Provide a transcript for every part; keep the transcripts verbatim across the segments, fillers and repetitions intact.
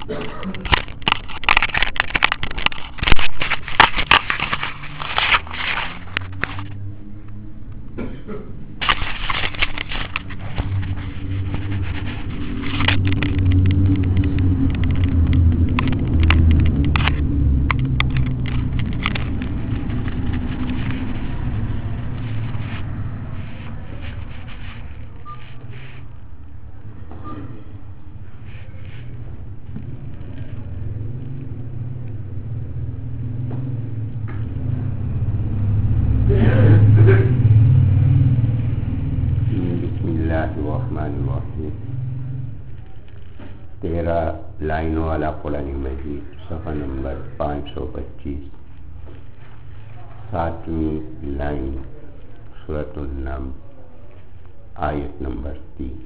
تیرہ لائنوں والا قرآن مجید صفحہ نمبر پانچ سو پچیس، ساتویں لائن سورۃ النمل آیت نمبر تین۔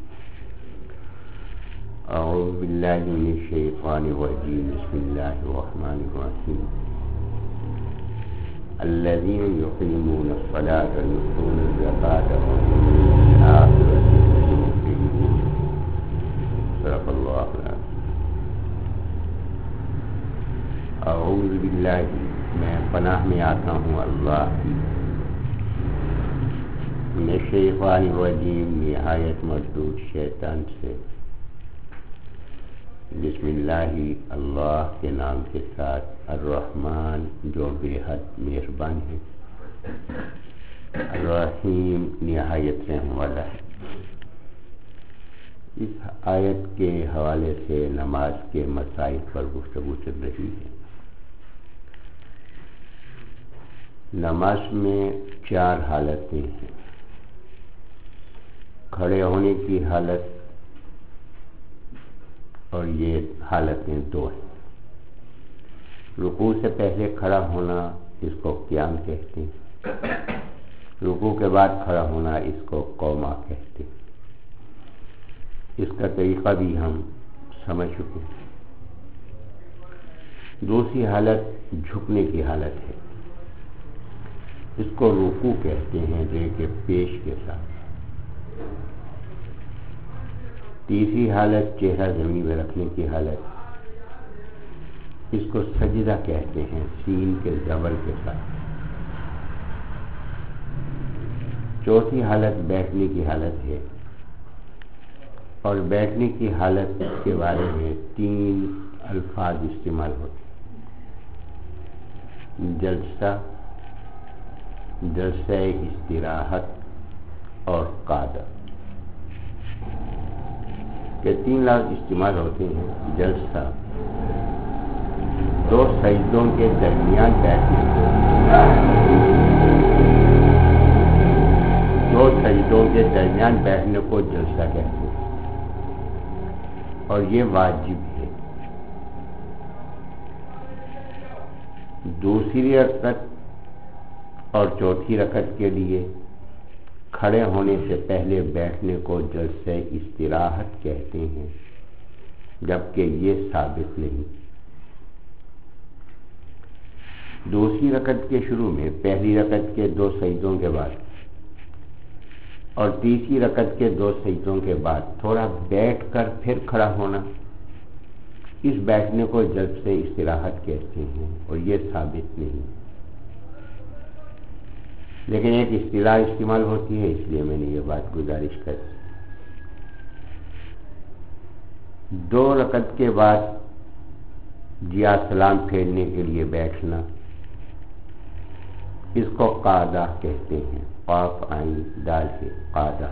اعوذ باللہ من الشیطان الرجیم، بسم اللہ الرحمن الرحیم۔ الذین یقیمون الصلاة ویؤتون الزکاة وهم بالآخرة هم یوقنون۔ صدق اللہ العظیم۔ اعوذ باللہ، میں پناہ میں آتا ہوں اللہ کی، من الشیطان الرجیم، نہایت مردود شیطان سے۔ بسم اللہ، اللہ کے نام کے ساتھ، الرحمن جو بے حد مہربان ہے، الرحیم نہایت رحم والا ہے۔ اس آیت کے حوالے سے نماز کے مسائل پر گفتگو چل رہی ہے۔ نماز میں چار حالتیں ہیں۔ کھڑے ہونے کی حالت، اور یہ حالتیں دو ہیں۔ رکوع سے پہلے کھڑا ہونا، اس کو قیام کہتے ہیں۔ رکوع کے بعد کھڑا ہونا، اس کو قوما کہتے ہیں۔ اس کا طریقہ بھی ہم سمجھ چکے ہیں۔ دوسری حالت جھکنے کی حالت ہے، اس کو رکوع کہتے ہیں، ریڑھ کے پیش کے ساتھ۔ تیسری حالت چہرہ زمین میں رکھنے کی حالت، اس کو سجدہ کہتے ہیں، سین کے زبر کے ساتھ۔ چوتھی حالت بیٹھنے کی حالت ہے، اور بیٹھنے کی حالت کے بارے میں تین الفاظ استعمال ہوتے ہیں: جلسہ، جلسہ استراحت اور قعدہ۔ کے تین لفظ استعمال ہوتے ہیں۔ جلسہ، دو سجدوں کے درمیان بیٹھنے کو دو سجدوں کے درمیان بیٹھنے کو جلسہ کہتے ہیں، اور یہ واجب ہے۔ دوسری رکعت اور چوتھی رکعت کے لیے کھڑے ہونے سے پہلے بیٹھنے کو جلسہ استراحت کہتے ہیں، جبکہ یہ ثابت نہیں۔ دوسری رکعت کے شروع میں پہلی رکعت کے دو سجدوں کے بعد اور تیسری رکعت کے دو سجدوں کے بعد تھوڑا بیٹھ کر پھر کھڑا ہونا، اس بیٹھنے کو جلسہ استراحت کہتے ہیں، اور یہ ثابت نہیں۔ لیکن ایک اصطلاح استعمال ہوتی ہے، اس لیے میں نے یہ بات گزارش کر دی۔ دو رکعت کے بعد جیا سلام پھیرنے کے لیے بیٹھنا، اس کو قعدہ کہتے ہیں، قاف عین دال ہے، قعدہ۔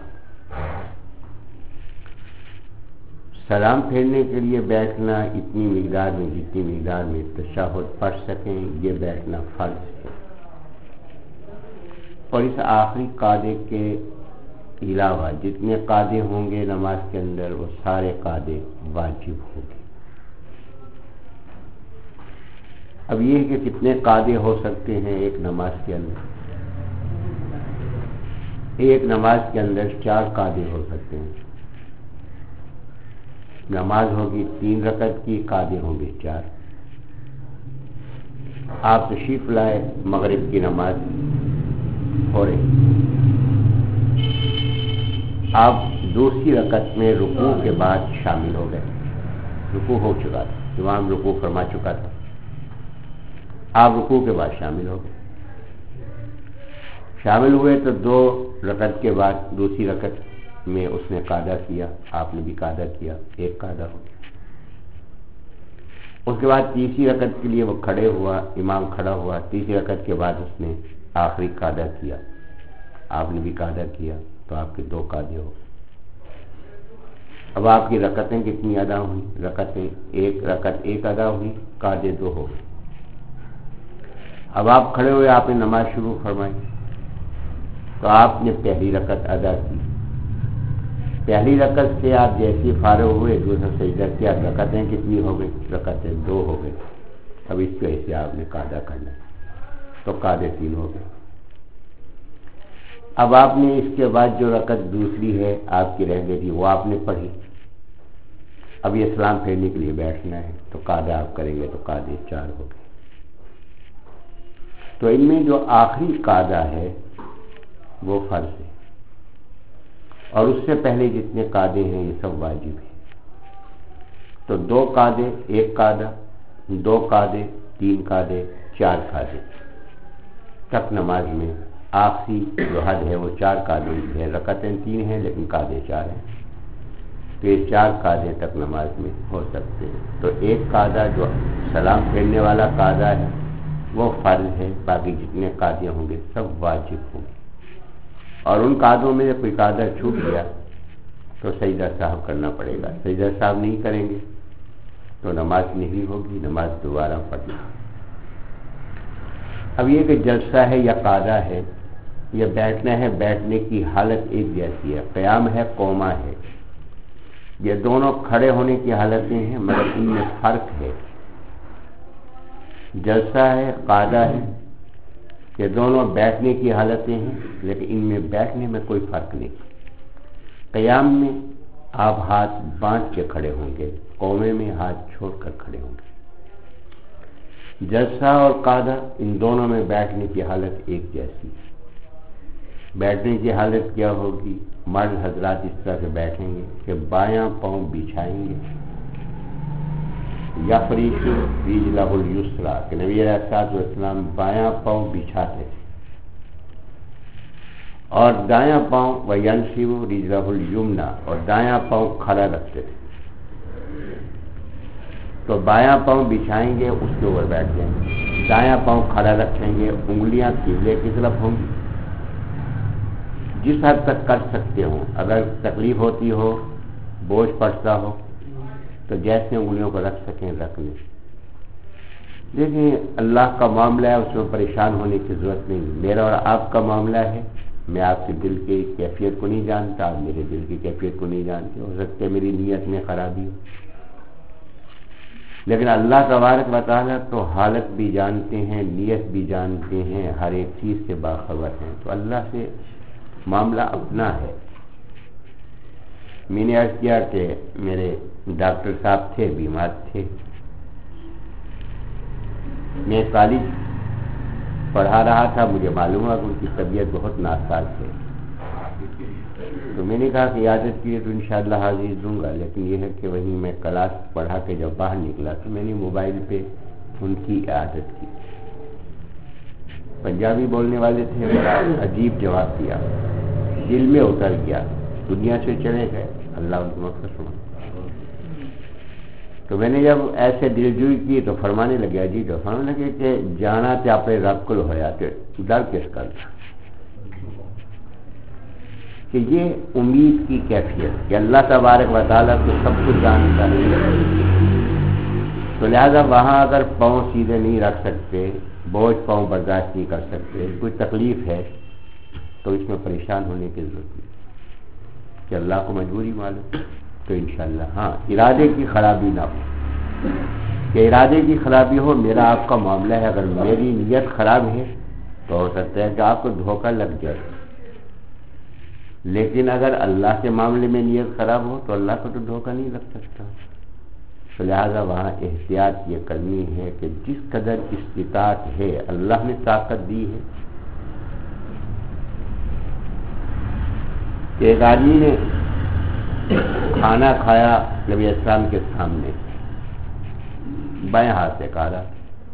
سلام پھیرنے کے لیے بیٹھنا اتنی مقدار میں جتنی مقدار میں تشہد پڑھ سکیں، یہ بیٹھنا فرض ہے۔ اور اس آخری قعدے کے علاوہ جتنے قعدے ہوں گے نماز کے اندر، وہ سارے قعدے واجب ہوں گے۔ اب یہ ہے کہ کتنے قعدے ہو سکتے ہیں ایک نماز کے اندر؟ ایک نماز کے اندر چار قعدے ہو سکتے ہیں۔ نماز ہوگی تین رکعت کی، قعدے ہوں گے چار۔ آپ تشریف لائے، مغرب کی نماز ہو رہی، آپ دوسری رکعت میں رکوع کے بعد شامل ہو گئے، رکوع ہو چکا تھا، امام رکوع فرما چکا تھا، آپ رکوع کے بعد شامل ہو گئے، شامل ہوئے تو دو رکعت کے بعد دوسری رکعت میں اس نے قاعدہ کیا، آپ نے بھی قاعدہ کیا، ایک قاعدہ ہو گیا۔ اس کے بعد تیسری رکعت کے لیے وہ کھڑے ہوا، امام کھڑا ہوا، تیسری رکعت کے بعد اس نے آخری قاعدہ کیا، آپ نے بھی قاعدہ کیا، تو آپ کے دو قاعدے ہو گئے۔ اب آپ کی رکعتیں کتنی ادا ہوئی؟ رکعتیں ایک رکعت ایک ادا ہوئی، قاعدے دو ہو گئے۔ اب آپ کھڑے ہوئے، آپ نے نماز شروع فرمائی، تو آپ نے پہلی رکعت ادا کی، پہلی رکعت سے آپ جیسے فارغ ہوئے دوسرا سجدہ کیا، رکعتیں کتنی ہو گئی؟ رکعتیں دو ہو گئی۔ اب اس پہ سے آپ نے قاعدہ کرنا، تو قاعدے تین ہو گئے۔ اب آپ نے اس کے بعد جو رکعت دوسری ہے آپ کی رہ گئی تھی وہ آپ نے پڑھی، اب یہ سلام پھیرنے کے لیے بیٹھنا ہے، تو قاعدہ آپ کریں گے تو قاعدے چار ہو گئے۔ تو ان میں جو آخری قاعدہ ہے وہ فرض ہے، اور اس سے پہلے جتنے قاعدے ہیں یہ سب واجب ہیں۔ تو دو قاعدے، ایک قاعدہ، دو قاعدے، تین قاعدے، چار قاعدے تک نماز میں آخری جو حد ہے وہ چار قاعدے ہے، رکعتیں تین ہیں لیکن قاعدے چار ہیں، تو یہ چار قاعدے تک نماز میں ہو سکتے ہیں۔ تو ایک قاعدہ جو سلام پھیرنے والا قاعدہ ہے وہ فرض ہے، باقی جتنے قاعدے ہوں گے سب واجب ہوں گے، اور ان قاعدوں میں کوئی قاعدہ چھوٹ گیا تو سجدہ صاحب کرنا پڑے گا، سجدہ صاحب نہیں کریں گے تو نماز نہیں ہوگی، نماز دوبارہ پڑھنا۔ اب یہ کہ جلسہ ہے یا قاعدہ ہے یا بیٹھنا ہے، بیٹھنے کی حالت ایک جیسی ہے، قیام ہے، قوما ہے، یہ دونوں کھڑے ہونے کی حالتیں ہیں مگر ان میں فرق ہے۔ جلسہ ہے، قاعدہ ہے، یہ دونوں بیٹھنے کی حالتیں ہیں لیکن ان میں بیٹھنے میں کوئی فرق نہیں۔ قیام میں آپ ہاتھ باندھ کے کھڑے ہوں گے، قومے میں ہاتھ چھوڑ کر کھڑے ہوں گے۔ جلسہ اور قاعدہ ان دونوں میں بیٹھنے کی حالت ایک جیسی ہے۔ بیٹھنے کی حالت کیا ہوگی؟ مرد حضرات اس طرح سے بیٹھیں گے کہ بایاں پاؤں بچھائیں گے، یفریش رجلہ الیسریٰ، کہ نبی علیہ الصلوۃ والسلام بایاں پاؤں بچھاتے تھے، اور دایاں پاؤں وینصب رجلہ الیمنیٰ، اور دایاں پاؤں کھڑا رکھتے تھے۔ تو بایاں پاؤں بچھائیں گے، اس کے اوپر بیٹھ جائیں گے، دایاں پاؤں کھڑا رکھیں گے، انگلیاں قبلے کی طرف ہوں گی، جس حد تک کر سکتے ہوں۔ اگر تکلیف ہوتی ہو، بوجھ پڑتا ہو تو جیسے انگلیوں کو رکھ سکیں رکھ لیں۔ دیکھیں اللہ کا معاملہ ہے، اس میں پریشان ہونے کی ضرورت نہیں۔ میرا اور آپ کا معاملہ ہے، میں آپ کے دل کی کیفیت کو نہیں جانتا، آپ میرے دل کی کیفیت کو نہیں جانتے، ہو سکتا ہے میری نیت میں خرابی ہو، لیکن اللہ تبارک و تعالیٰ تو حالت بھی جانتے ہیں، نیت بھی جانتے ہیں، ہر ایک چیز سے باخبر ہیں، تو اللہ سے معاملہ اپنا ہے۔ میں نے عرض کیا کہ میرے ڈاکٹر صاحب تھے، بیمار تھے، میں کالج پڑھا رہا تھا، مجھے معلوم ہوا کہ ان کی طبیعت بہت ناساز ہے، تو میں نے کہا کہ عادت کی ہے تو انشاءاللہ حاضر دوں گا، لیکن یہ ہے کہ وہیں میں کلاس پڑھا کے جب باہر نکلا تو میں نے موبائل پہ ان کی عادت کی، پنجابی بولنے والے تھے، بڑا عجیب جواب دیا، دل میں اتر گیا، دنیا سے چلے گئے، اللہ ان کو مغفرت فرمائے۔ تو میں نے جب ایسے دلجوئی کی تو فرمانے لگے، عجیب فرمانے لگے کہ جانا تے اپنے رب کو ہویا تے ڈر کس کا تھا، کہ یہ امید کی کیفیت کہ اللہ تبارک و تعالیٰ تو سب کچھ جانتا ہے، تو لہذا وہاں اگر پاؤں سیدھے نہیں رکھ سکتے، بوجھ پاؤں برداشت نہیں کر سکتے، کوئی تکلیف ہے تو اس میں پریشان ہونے کی ضرورت نہیں، کہ اللہ کو مجبوری معلوم، تو انشاءاللہ ہاں ارادے کی خرابی نہ ہو، کہ ارادے کی خرابی ہو، میرا آپ کا معاملہ ہے، اگر میری نیت خراب ہے تو ہو سکتا ہے کہ آپ کو دھوکہ لگ جائے، لیکن اگر اللہ کے معاملے میں نیت خراب ہو تو اللہ کو تو دھوکہ نہیں لگ سکتا، تو لہذا وہاں احتیاط یہ کرنی ہے کہ جس قدر استطاعت ہے، اللہ نے طاقت دی ہے۔ ایک آدمی نے کھانا کھایا نبی اسلام کے سامنے، بائیں ہاتھ سے کھا رہا.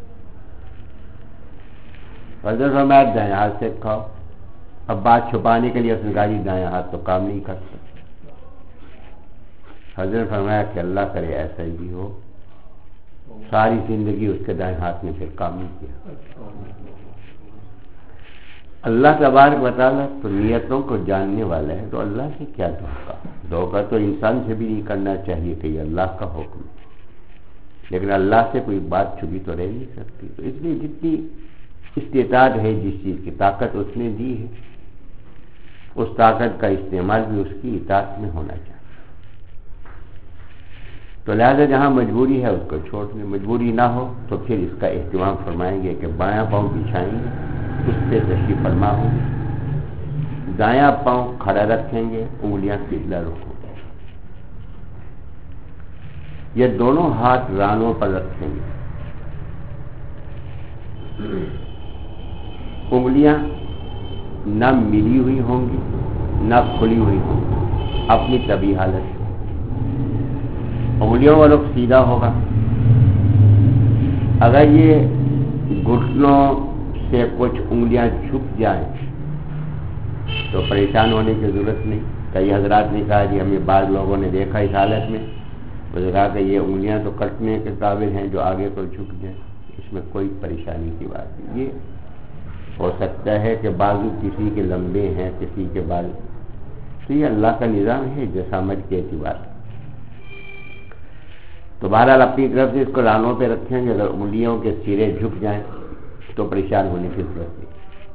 حضرت فرمایا دائیں ہاتھ سے کھاؤ. اب بات چھپانے کے لیے اس نے کہا جی دائیں ہاتھ تو کام نہیں کرتا. حضرت فرمایا کہ اللہ کرے ایسا ہی ہو. ساری زندگی اس کے دائیں ہاتھ نے پھر کام نہیں کیا. اللہ تبارک و تعالیٰ تو نیتوں کو جاننے والا ہے, تو اللہ سے کیا دھوکہ. دھوکہ تو انسان سے بھی نہیں کرنا چاہیے کہ یہ اللہ کا حکم ہے, لیکن اللہ سے کوئی بات چھپی تو رہ نہیں سکتی. تو اس لیے جتنی استطاعت ہے, جس چیز کی طاقت اس نے دی ہے, اس طاقت کا استعمال بھی اس کی اطاعت میں ہونا چاہیے. تو لہذا جہاں مجبوری ہے اس کو چھوڑ دیں, مجبوری نہ ہو تو پھر اس کا اہتمام فرمائیں گے کہ بایاں پاؤں بچھائیں گے, اس پہ تشریف فرما ہوں گے, دایاں پاؤں کھڑا رکھیں گے, انگلیاں قبلہ رخ ہوں گے. یہ دونوں ہاتھ رانوں پر رکھیں گے, انگلیاں نہ ملی ہوئی ہوں گی نہ کھلی ہوئی ہوں گی, اپنی طبیعی حالت. انگلیوں کا رخ سیدھا ہوگا. اگر یہ گھٹنوں سے کچھ انگلیاں جھک جائیں تو پریشان ہونے کی ضرورت نہیں. کئی حضرات نے کہا جی ہمیں بعض لوگوں نے دیکھا اس حالت میں, وہ کہا کہ یہ انگلیاں تو کٹنے کے قابل ہیں جو آگے کو جھک جائیں, اس میں کوئی پریشانی کی بات نہیں. یہ ہو سکتا ہے کہ بازو کسی کے لمبے ہیں کسی کے بال, تو یہ اللہ کا نظام ہے جسامت کے اعتبار. تو بہرحال اپنی طرف سے اس کو رانوں پہ رکھیں گے. اگر انگلیوں کے سرے جھک جائیں تو پریشان ہونے کی ضرورت نہیں.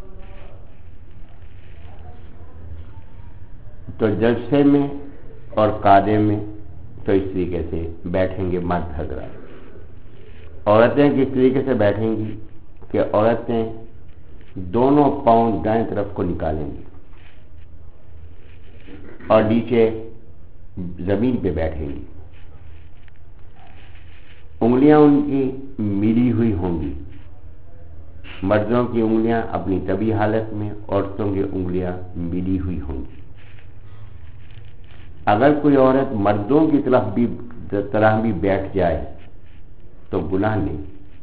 تو جلسے میں اور قعدے میں تو اس طریقے سے بیٹھیں گے مرد حضرات. عورتیں کس طریقے سے بیٹھیں گی کہ عورتیں دونوں پاؤں دائیں طرف کو نکالیں گی اور نیچے زمین پہ بیٹھیں گی. انگلیاں ان کی ملی ہوئی ہوں گی. مردوں کی انگلیاں اپنی طبیعی حالت میں, عورتوں کی انگلیاں ملی ہوئی ہوں گی. اگر کوئی عورت مردوں کی طرف بھی طرح بھی بیٹھ جائے تو گناہ نہیں,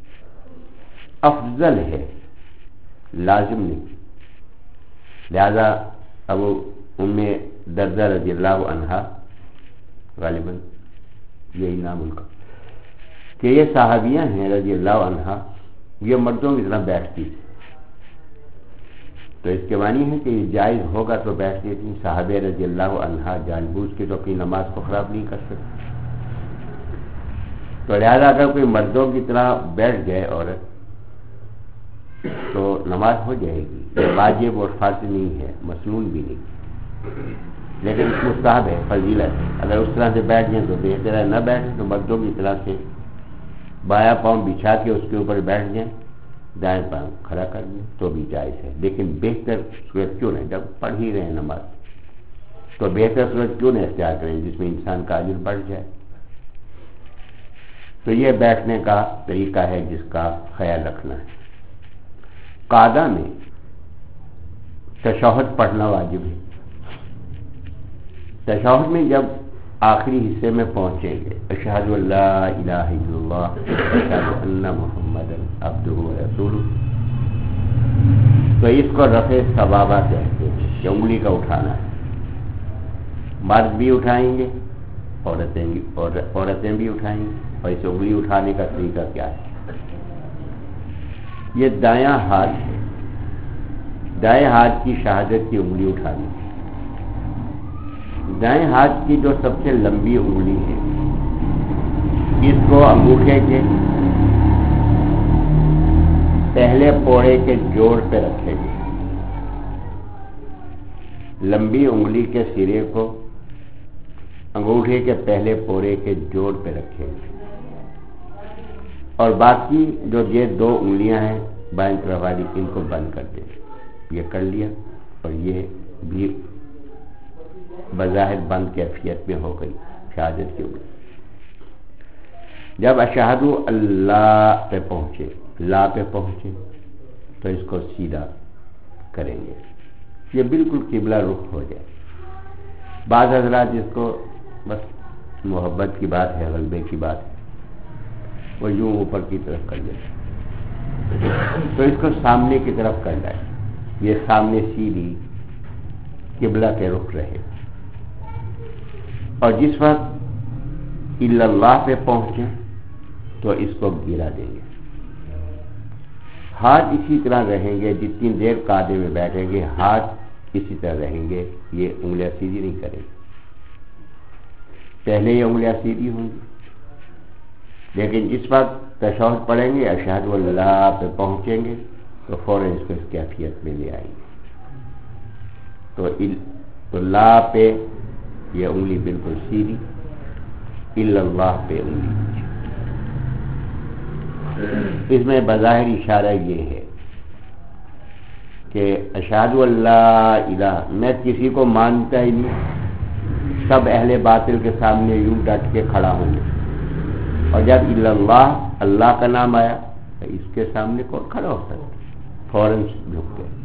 افضل ہے, لازم نہیں. لہذا ابو ام دردہ رضی اللہ عنہا, غالباً یہی نام ان کا, کہ یہ صحابیاں ہیں رضی اللہ عنہا, یہ مردوں کی طرح بیٹھتی تھی. تو اس کے معنی ہے کہ یہ جائز ہوگا تو بیٹھتی تھی. صحابہ رضی اللہ عنہا جان بوجھ کے تو اپنی نماز کو خراب نہیں کر سکتی. تو لہذا اگر کوئی مردوں کی طرح بیٹھ جائے عورت تو نماز ہو جائے گی. یہ واجب اور فرض نہیں ہے, مسنون بھی نہیں, لیکن مستحب ہے, فضیلت ہے. اگر اس طرح سے بیٹھ جائیں تو بہتر ہے, نہ بیٹھیں تو مردوں کی طرح سے بایاں پاؤں بچھا کے اس کے اوپر بیٹھ جائیں, دائیں پاؤں کھڑا کر دیں تو بھی جائز ہے. لیکن بہتر صورت کیوں نہیں, جب پڑھ ہی رہے ہیں نماز تو بہتر صورت کیوں نہیں اختیار کریں جس میں انسان کا اجر بڑھ جائے. تو یہ بیٹھنے کا طریقہ ہے جس کا خیال رکھنا ہے. قعدہ میں تشہد پڑھنا واجب ہے. تشہد میں جب آخری حصے میں پہنچیں گے, اشہد ان لا الہ الا اللہ اشہد ان محمد عبدہ ورسولہ, تو اس کو رفع ثوابہ کہتے ہیں کہ انگلی کا اٹھانا ہے. مرد بھی اٹھائیں گے, عورتیں بھی عورتیں بھی اٹھائیں گی. اور اسے انگلی اٹھانے کا طریقہ کیا ہے؟ یہ دایاں ہاتھ ہے, دائیں ہاتھ کی شہادت کی انگلی اٹھانی. دائیں ہاتھ کی جو سب سے لمبی انگلی ہے اس کو انگوٹھے کے پہلے پوڑے کے جوڑ پہ رکھیں گے. لمبی انگلی کے سرے کو انگوٹھے کے پہلے پوڑے کے جوڑ پہ رکھیں گے, اور باقی جو یہ دو انگلیاں ہیں بائیں طرف والی ان کو بند کر دیں. یہ کر لیا اور یہ بھی بظاہر بند کیفیت میں ہو گئی شہادت کی انگلی. جب اشہد اللہ پہ پہنچے, لا پہ پہنچے تو اس کو سیدھا کریں گے, یہ بالکل قبلہ رخ ہو جائے. بعض حضرات جس کو بس محبت کی بات ہے, غلبے کی بات ہے, وہ یوں اوپر کی طرف کر دیتا، تو اس کو سامنے کی طرف کرنا ہے، یہ سامنے سیدھی قبلہ کے رخ رہے، اور جس وقت الا اللہ پہ پہنچیں تو اس کو گرا دیں گے، ہاتھ اسی طرح رہیں گے، جتنی دیر قاعدے میں بیٹھیں گے ہاتھ اسی طرح رہیں گے، یہ انگلیاں سیدھی نہیں کریں گے، پہلے یہ انگلیاں سیدھی ہوں گی، لیکن جس وقت تشہد پڑھیں گے اشہد اللہ پہ پہنچیں گے تو فوراً اس کو اس کیفیت میں لے آئیں گے، تو تو لا پہ یہ انگلی بالکل سیدھی، الا اللہ پہ انگلی، اس میں بظاہر اشارہ یہ ہے کہ اشہد اللہ الہ، میں کسی کو مانتا ہی نہیں، سب اہل باطل کے سامنے یوں ڈٹ کے کھڑا ہوں گے، اور جب الا اللہ اللہ کا نام آیا تو اس کے سامنے کون کھڑا ہو سکتا، فوراً جھک گئے،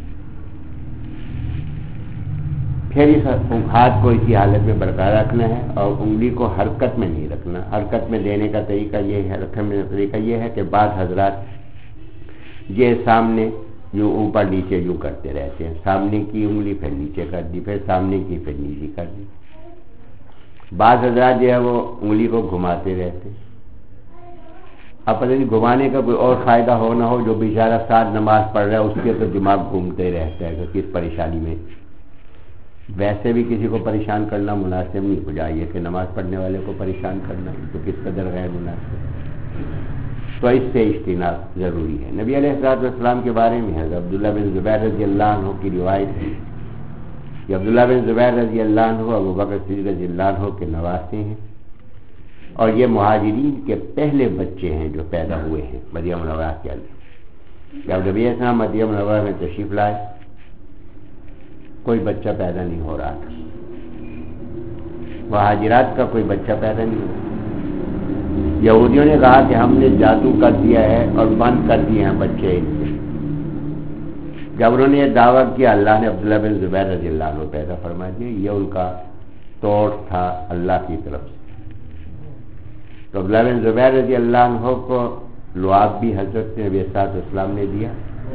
پھر اس ہاتھ کو اسی حالت میں برقرار رکھنا ہے، اور انگلی کو حرکت میں نہیں رکھنا، حرکت میں دینے کا طریقہ یہ ہے، رکھنے کا طریقہ یہ ہے کہ بعض حضرات یہ سامنے یوں اوپر نیچے یوں کرتے رہتے ہیں، سامنے کی انگلی پھر نیچے کر دی، پھر سامنے کی پھر نیچے کر دی، بعض حضرات جو ہے وہ انگلی کو گھماتے رہتے، اب پتہ نہیں گھمانے کا کوئی اور فائدہ ہو نہ ہو، جو بیچارہ ساتھ نماز پڑھ رہا ہے اس کے تو دماغ گھومتے رہتا ہے کہ کس پریشانی میں، ویسے بھی کسی کو پریشان کرنا مناسب نہیں ہو جائے کہ نماز پڑھنے والے کو پریشان کرنا تو کس قدر غیر مناسب، تو اس سے اجتناب ضروری ہے۔ نبی علیہ الصلوۃ والسلام کے بارے میں حضرت عبداللہ بن زبیر رضی اللہ عنہ کی روایت ہے کہ عبداللہ بن زبیر رضی اللہ عنہ ابو بکر صدیق رضی اللہ عنہ کے نواسے ہیں، اور یہ مہاجرین کے پہلے بچے ہیں جو پیدا ہوئے ہیں مدینہ منورہ کے اندر۔ جب نبی علیہ السلام مدینہ منورہ میں تشریف لائے کوئی بچہ پیدا نہیں ہو رہا تھا، مہاجرات کا کوئی بچہ پیدا نہیں ہوا، یہودیوں نے کہا کہ ہم نے جادو کر دیا ہے اور بند کر دیے ہیں بچے ان سے، جب انہوں نے یہ دعویٰ کیا اللہ نے عبداللہ بن زبیر رضی اللہ عنہ پیدا فرما دیا، یہ ان کا توڑ تھا اللہ کی طرف سے۔ تو عبداللہ بن زبیر رضی اللہ عنہ کو لعاب بھی حضرت نبی صلی اللہ علیہ وسلم نے دیا،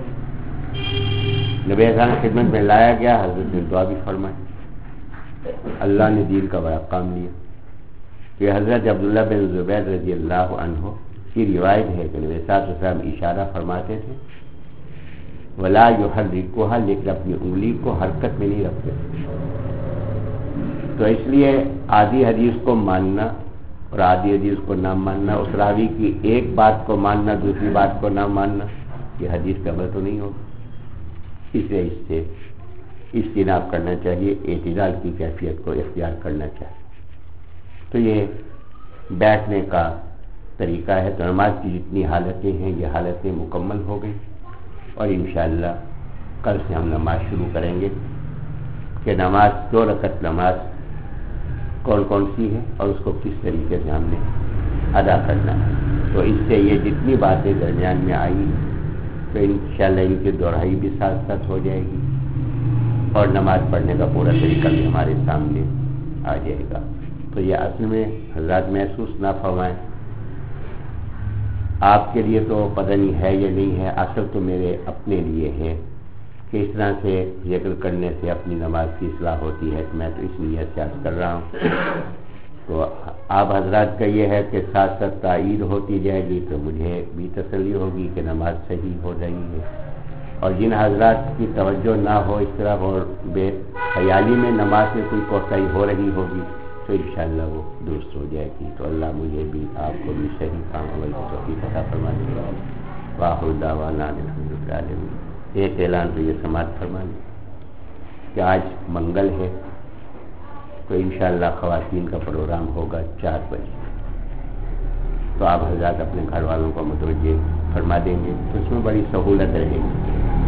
نبی صلی اللہ علیہ وسلم خدمت میں لایا گیا، حضرت نے دعا بھی فرمائی، اللہ نے دین کا بڑا کام لیا۔ کہ حضرت عبداللہ بن زبیر رضی اللہ عنہ کی روایت ہے کہ نبی صلی اللہ علیہ وسلم اشارہ فرماتے تھے ولا یحرکھا، لیکن اپنی انگلی کو حرکت میں نہیں رکھتے، تو اس لیے آدھی حدیث کو ماننا اور آدھی حدیث کو نہ ماننا، اس راوی کی ایک بات کو ماننا دوسری بات کو نہ ماننا، یہ حدیث پہ عمل تو نہیں ہوگا، اس لیے اس سے اجتناب کرنا چاہیے، اعتدال کی کیفیت کو اختیار کرنا چاہیے۔ تو یہ بیٹھنے کا طریقہ ہے، تو نماز کی جتنی حالتیں ہیں یہ حالتیں مکمل ہو گئی، اور انشاءاللہ کل سے ہم نماز شروع کریں گے کہ نماز دو رکعت نماز کون کون سی ہے اور اس کو کس طریقے سے ہم نے ادا کرنا ہے۔ تو اس سے یہ جتنی باتیں درمیان میں آئی تو انشاءاللہ ان کی دہرائی بھی ساتھ ساتھ ہو جائے گی، اور نماز پڑھنے کا پورا طریقہ بھی ہمارے سامنے آ جائے گا۔ تو یہ اصل میں حضرات محسوس نہ فرمائیں، آپ کے لیے تو پتہ نہیں ہے یا نہیں ہے، اصل تو میرے اپنے لیے ہے کہ اس طرح سے ذکر کرنے سے اپنی نماز کی اصلاح ہوتی ہے، میں تو اس نیت سے عرض کر رہا ہوں۔ تو آپ حضرات کا یہ ہے کہ ساتھ ساتھ تائید ہوتی جائے گی تو مجھے بھی تسلی ہوگی کہ نماز صحیح ہو رہی ہے، اور جن حضرات کی توجہ نہ ہو اس طرح اور بے خیالی میں نماز میں کوئی کوتاہی ہو رہی ہوگی تو انشاءاللہ وہ درست ہو جائے گی۔ تو اللہ مجھے بھی آپ کو بھی صحیح کام عمل کی توفیق عطا فرما دے گا۔ وآخر دعوانا الحمد للہ العالمین۔ ایک اعلان تو یہ سماعت فرما لیں کہ آج منگل ہے، تو انشاءاللہ خواتین کا پروگرام ہوگا چار بجے، تو آپ حضرات اپنے گھر والوں کو متوجہ فرما دیں گے تو اس میں بڑی سہولت رہے گی۔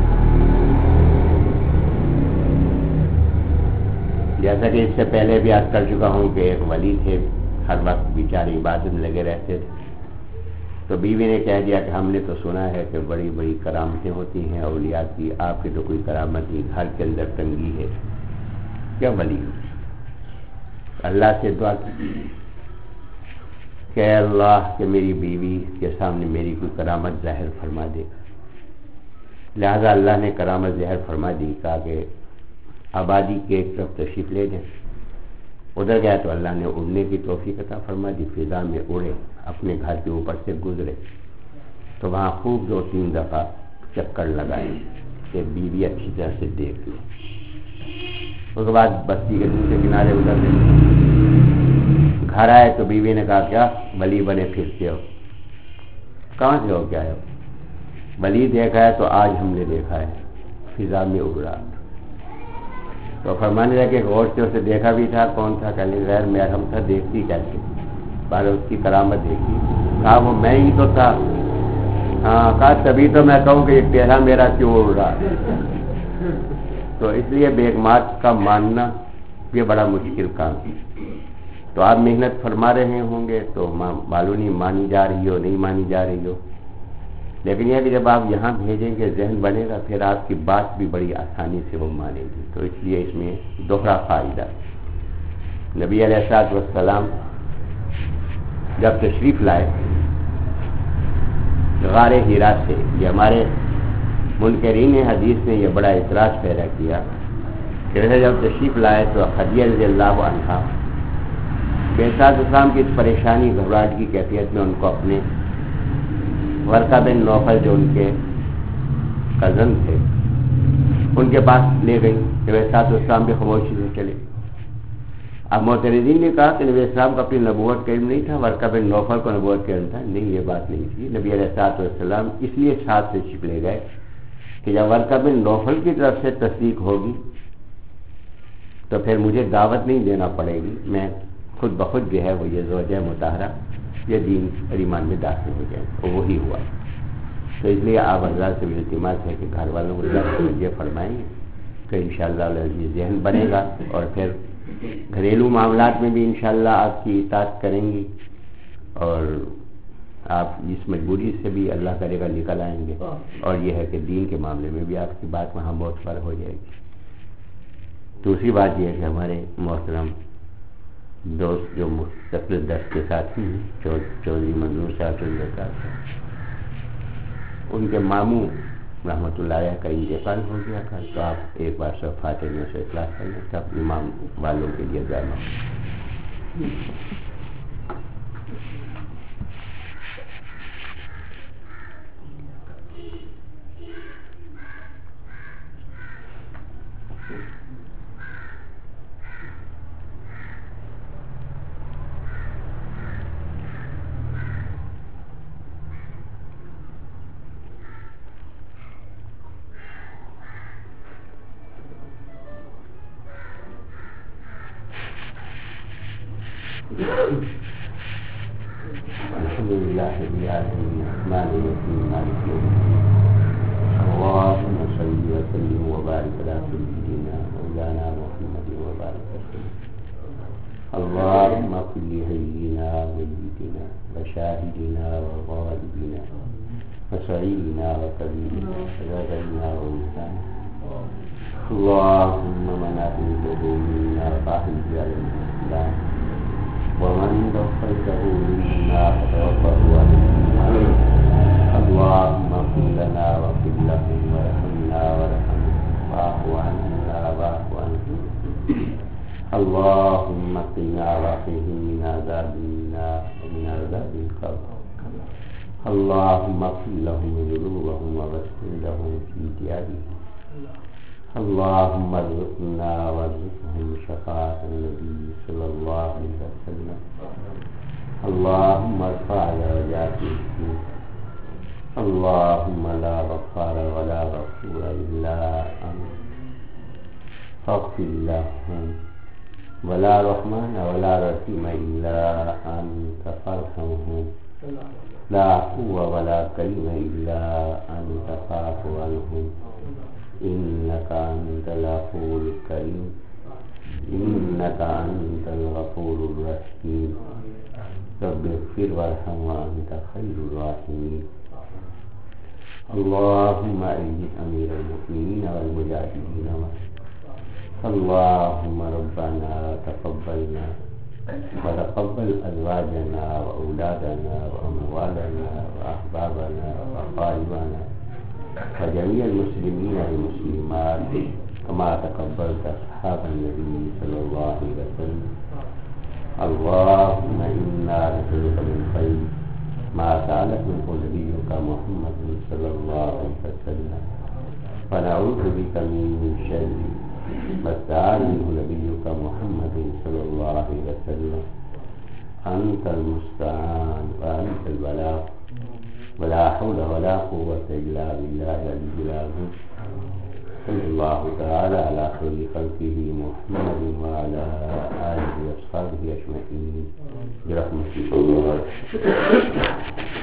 جیسا کہ اس سے پہلے بھی عرض کر چکا ہوں کہ ایک ولی تھے، ہر وقت بیچارے عبادت میں لگے رہتے تھے، تو بیوی نے کہہ دیا کہ ہم نے تو سنا ہے کہ بڑی بڑی کرامتیں ہوتی ہیں اولیاء کی، آپ کی تو کوئی کرامت نہیں، گھر کے اندر تنگی ہے، کیا ولی ہو؟ اللہ سے دعا کی کہ اے اللہ کہ میری بیوی کے سامنے میری کوئی کرامت ظاہر فرما دے گا. لہذا اللہ نے کرامت ظاہر فرما دی. کہا کہ آبادی کے ایک طرف تشریف لے جائیں. ادھر گیا تو اللہ نے اڑنے کی توفیق عطا فرما دی. فضا میں اڑے, اپنے گھر کے اوپر سے گزرے تو وہاں خوب دو تین دفعہ چکر لگائے کہ بیوی اچھی طرح سے دیکھ لے. اس کے بعد بستی کے دوسرے کنارے ادھر سے گھر آئے تو بیوی نے کہا کیا ولی بنے پھرتے ہو, کہاں سے ہو کیا ہے؟ ولی دیکھا ہے تو آج ہم نے دیکھا ہے فضا میں اڑ رہا. تو فرمانے لگے غور سے اسے دیکھا بھی تھا, کون تھا؟ کہنے غیر محرم تھا, دیکھتی کیسے؟ بارے اس کی کرامت دیکھی. کہا وہ میں ہی تو تھا. ہاں کہا تبھی تو میں کہوں کہ یہ چہرہ میرا کیوں اڑ رہا ہے. تو اس لیے بیگمات کا ماننا یہ بڑا مشکل کام ہے. تو آپ محنت فرما رہے ہوں گے تو معلوم نہیں مانی جا رہی ہو نہیں مانی جا رہی ہو, لیکن یہ کہ جب آپ یہاں بھیجیں گے ذہن بنے گا, پھر آپ کی بات بھی بڑی آسانی سے وہ مانیں گی. تو اس لیے اس میں دوہرا فائدہ. نبی علیہ الصلوۃ والسلام جب تشریف لائے غار حرا سے, یہ ہمارے منکرین حدیث نے یہ بڑا اعتراض پیدا کیا کہ جب تشریف لائے تو خدیجہ رضی اللہ عنہا بے ساتھ اسلام کی اس پریشانی گھبراہٹ کی کیفیت میں ان کو اپنے ورقہ بن نوفل جو ان کے کزن تھے ان کے پاس لے گئی. نبی ساتھ اسلام بھی خاموشی سے چلے. اب معترضین نے کہا کہ نبی اسلام کو اپنی نبوت کا علم نہیں تھا, ورقہ بن نوفل کو نبوت کا علم تھا. نہیں, یہ بات نہیں تھی. نبی علیہ الصلوۃ والسلام اس لیے ساتھ سے چھپ لے گئے کہ جب ورقہ بن نوفل کی طرف سے تصدیق ہوگی تو پھر مجھے دعوت نہیں دینا پڑے گی, میں خود بخود جو ہے وہ یہ زوجہ مطہرہ یہ دین اور ایمان میں داخل ہو جائیں. اور وہی ہوا. تو اس لیے آپ حضرات سے بھی التماس ہے کہ گھر والوں کو یہ فرمائیں گے کہ انشاءاللہ یہ ذہن بنے گا اور پھر گھریلو معاملات میں بھی انشاءاللہ آپ کی اطاعت کریں گی اور آپ اس مجبوری سے بھی اللہ کرے گا نکل آئیں گے. اور یہ ہے کہ دین کے معاملے میں بھی آپ کی بات وہاں بہت فرق ہو جائے گی. دوسری بات یہ ہے کہ ہمارے محترم دوست جو مستقل درس کے ساتھ ہیں چودھری منظور صاحب صاحب, ان کے ماموں رحمۃ اللہ علیہ کا انتقال ہو گیا تھا. تو آپ ایک بار سب فاتح میں سے اخلاص کریں, سب امام والوں کے لیے دعا. الحمد لله رب العالمين الرحمن الرحيم مالك يوم الدين اللهم صل وسلم وبارك على سيدنا مولانا محمد وبارك وسلم. اللهم اغفر لحينا وميتنا وشاهدنا وغائبنا وصغيرنا وكبيرنا وذكرنا وانثانا. اللهم من احييته منا فاحيه على الاسلام ومن توفيته منا فتوفه على الإيمان. اللهم اغفر لنا واغفر لهم وارحمنا وارحمهم واعف عنا واعف عنهم. اللهم قنا وقهم من عذاب النار ومن عذاب القبر. اللهم اغفر لهم ذنوبهم واغفر لهم في ديارهم. اللهم ارزقنا وارزقهم شفاعة النبي صلى الله عليه وسلم. اللهم ارفع درجاتهم. اللهم لا غفار ولا غفور إلا أنت فاغفر لهم ولا رحمن ولا رحيم إلا أنت فارحمهم. لا قوة ولا كريم إلا أنت فاعف عنهم. إنك أنت الغفور الكريم. إنك أنت الغفور الرحيم. رب اغفر وارحم وأنت خير الراحمين. اللهم أيد أمير المؤمنين والمجاهدين. اللهم ربنا تقبلنا وتقبل أزواجنا وأولادنا وأموالنا وأحبابنا وأقاربنا وجميع المسلمين والمسلمات كما تقبلت أصحاب النبي صلى الله عليه وسلم. اللهم إنا نسألك من خير ما سألك منه نبيك محمد صلى الله عليه وسلم، ونعوذ بك من شر ما استعاذ منه نبيك محمد صلى الله عليه وسلم. أنت المستعان وأنت البلاغ، ولا حول ولا قوة إلا بالله العلي العظيم. صلى الله تعالى على خير خلقه محمد وعلى آله وأصحابه أجمعين برحمته الله.